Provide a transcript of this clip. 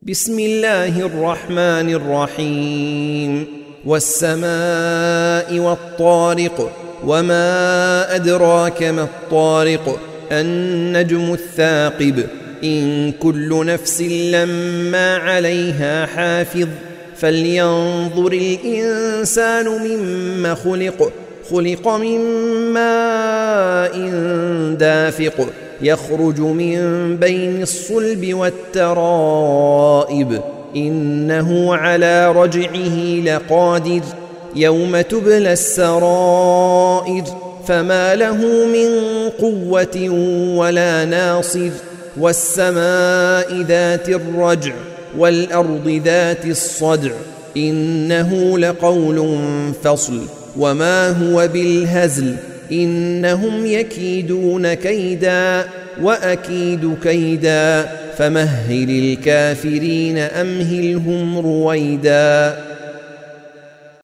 بسم الله الرحمن الرحيم والسماء والطارق وما أدراك ما الطارق النجم الثاقب إن كل نفس لما عليها حافظ فلينظر الإنسان مما خلق من ماء دافق يخرج من بين الصلب والترائب إنه على رجعه لقادر يوم تبلى السرائر فما له من قوة ولا ناصر والسماء ذات الرجع والأرض ذات الصدع إنه لقول فصل وما هو بالهزل إنهم يكيدون كيدا وأكيد كيدا فمهل الكافرين أمهلهم رويدا.